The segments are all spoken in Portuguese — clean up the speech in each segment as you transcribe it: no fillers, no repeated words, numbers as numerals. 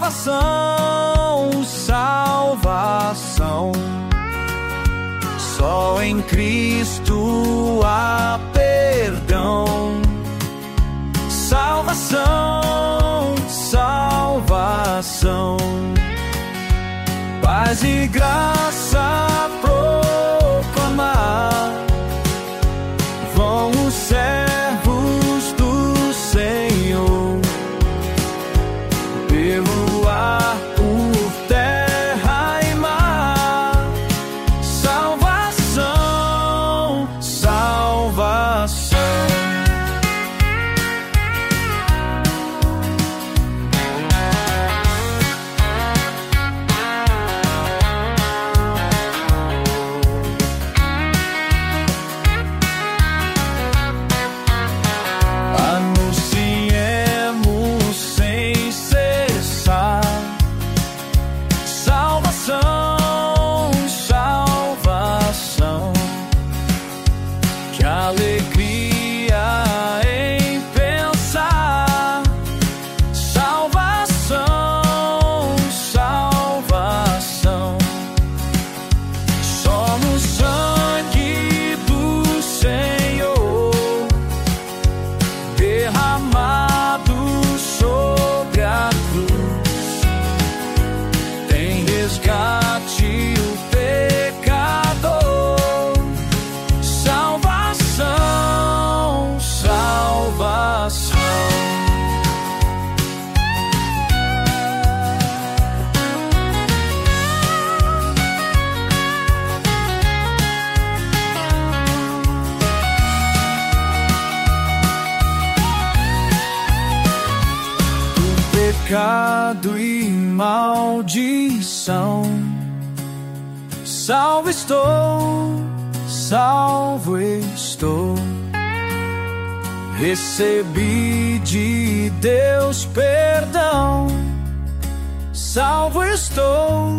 salvação, salvação. Só em Cristo há perdão. Salvação, salvação. Paz e graça proclamar. Vão os servos do Senhor pelo ar, por terra e mar. Salvação, salvação. Pecado e maldição, salvo estou, salvo estou. Recebi de Deus perdão. Salvo estou,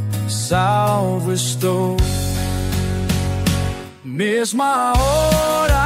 salvo estou. Mesma hora